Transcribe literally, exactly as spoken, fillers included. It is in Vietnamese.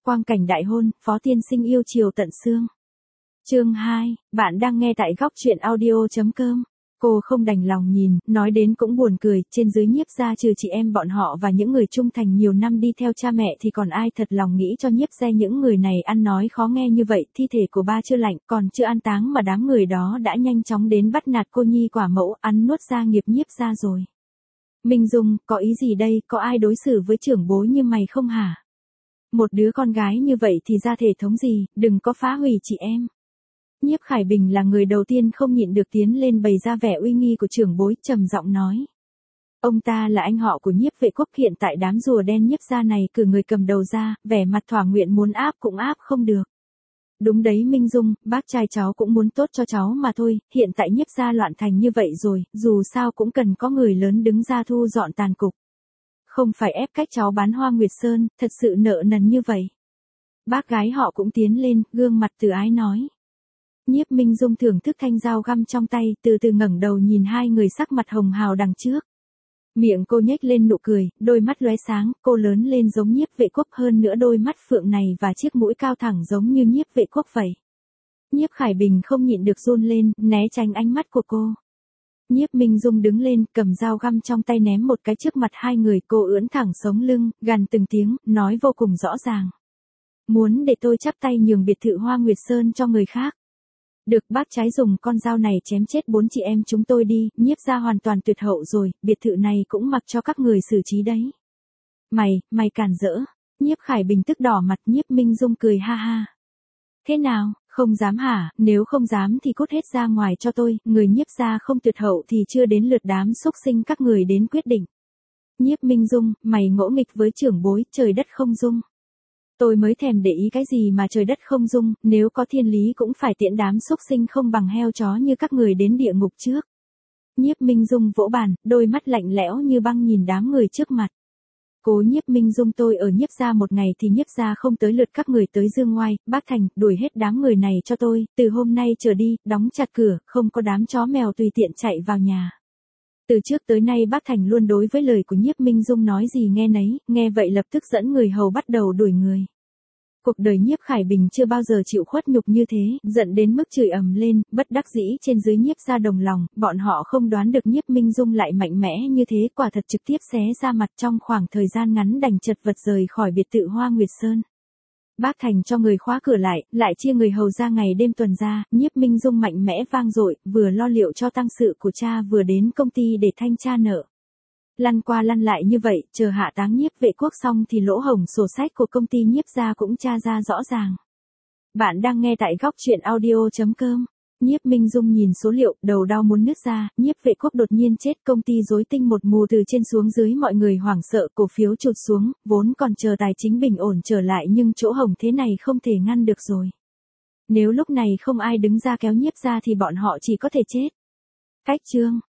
quang cảnh đại hôn, Phó tiên sinh yêu chiều tận xương. Chương hai, bạn đang nghe tại góc truyện audio chấm com. Cô không đành lòng nhìn, nói đến cũng buồn cười, trên dưới Nhiếp gia trừ chị em bọn họ và những người trung thành nhiều năm đi theo cha mẹ thì còn ai thật lòng nghĩ cho Nhiếp gia những người này ăn nói khó nghe như vậy, thi thể của ba chưa lạnh, còn chưa an táng mà đám người đó đã nhanh chóng đến bắt nạt cô nhi quả mẫu, ăn nuốt gia nghiệp Nhiếp gia rồi. Minh Dung, có ý gì đây, có ai đối xử với trưởng bối như mày không hả? Một đứa con gái như vậy thì ra thể thống gì, đừng có phá hủy chị em. Nhiếp Khải Bình là người đầu tiên không nhịn được tiến lên bày ra vẻ uy nghi của trưởng bối, trầm giọng nói. Ông ta là anh họ của Nhiếp Vệ Quốc, hiện tại đám rùa đen Nhiếp gia này cử người cầm đầu ra, vẻ mặt thỏa nguyện muốn áp cũng áp không được. Đúng đấy Minh Dung, bác trai cháu cũng muốn tốt cho cháu mà thôi, hiện tại Nhiếp gia loạn thành như vậy rồi, dù sao cũng cần có người lớn đứng ra thu dọn tàn cục. Không phải ép cách cháu bán Hoa Nguyệt Sơn, thật sự nợ nần như vậy. Bác gái họ cũng tiến lên, gương mặt từ ái nói. Nhiếp Minh Dung thưởng thức thanh dao găm trong tay, từ từ ngẩng đầu nhìn hai người sắc mặt hồng hào đằng trước. Miệng cô nhếch lên nụ cười, đôi mắt lóe sáng, cô lớn lên giống Nhiếp Vệ Quốc, hơn nữa đôi mắt phượng này và chiếc mũi cao thẳng giống như Nhiếp Vệ Quốc vậy. Nhiếp Khải Bình không nhịn được run lên, né tránh ánh mắt của cô. Nhiếp Minh Dung đứng lên, cầm dao găm trong tay ném một cái trước mặt hai người, cô ưỡn thẳng sống lưng, gằn từng tiếng, nói vô cùng rõ ràng. Muốn để tôi chắp tay nhường biệt thự Hoa Nguyệt Sơn cho người khác. Được, bác trái dùng con dao này chém chết bốn chị em chúng tôi đi, Nhiếp gia hoàn toàn tuyệt hậu rồi, biệt thự này cũng mặc cho các người xử trí đấy. Mày, mày cản rỡ. Nhiếp Khải Bình tức đỏ mặt, Nhiếp Minh Dung cười ha ha. Thế nào, không dám hả, nếu không dám thì cút hết ra ngoài cho tôi, người Nhiếp gia không tuyệt hậu thì chưa đến lượt đám xúc sinh các người đến quyết định. Nhiếp Minh Dung, mày ngỗ nghịch với trưởng bối, trời đất không dung. Tôi mới thèm để ý cái gì mà trời đất không dung, nếu có thiên lý cũng phải tiễn đám xúc sinh không bằng heo chó như các người đến địa ngục trước. Nhiếp Minh Dung vỗ bàn, đôi mắt lạnh lẽo như băng nhìn đám người trước mặt. Cố Nhiếp Minh Dung, tôi ở Nhiếp gia một ngày thì Nhiếp gia không tới lượt các người tới dương ngoai, bác Thành, đuổi hết đám người này cho tôi, từ hôm nay trở đi, đóng chặt cửa, không có đám chó mèo tùy tiện chạy vào nhà. Từ trước tới nay bác Thành luôn đối với lời của Nhiếp Minh Dung nói gì nghe nấy, nghe vậy lập tức dẫn người hầu bắt đầu đuổi người. Cuộc đời Nhiếp Khải Bình chưa bao giờ chịu khuất nhục như thế, giận đến mức chửi ầm lên, bất đắc dĩ trên dưới Nhiếp gia đồng lòng, bọn họ không đoán được Nhiếp Minh Dung lại mạnh mẽ như thế, quả thật trực tiếp xé ra mặt, trong khoảng thời gian ngắn đành chật vật rời khỏi biệt thự Hoa Nguyệt Sơn. Bác Thành cho người khóa cửa lại, lại chia người hầu ra ngày đêm tuần ra, Nhiếp Minh Dung mạnh mẽ vang dội, vừa lo liệu cho tang sự của cha vừa đến công ty để thanh tra nợ. Lăn qua lăn lại như vậy, chờ hạ táng Nhiếp Vệ Quốc xong thì lỗ hổng sổ sách của công ty Nhiếp gia cũng tra ra rõ ràng. Bạn đang nghe tại góc truyện audio chấm com. Nhiếp Minh Dung nhìn số liệu, đầu đau muốn nứt ra, Nhiếp Vệ Quốc đột nhiên chết, công ty rối tinh một mù, từ trên xuống dưới mọi người hoảng sợ, cổ phiếu trụt xuống, vốn còn chờ tài chính bình ổn trở lại nhưng chỗ hổng thế này không thể ngăn được rồi. Nếu lúc này không ai đứng ra kéo Nhiếp gia thì bọn họ chỉ có thể chết. Cách chương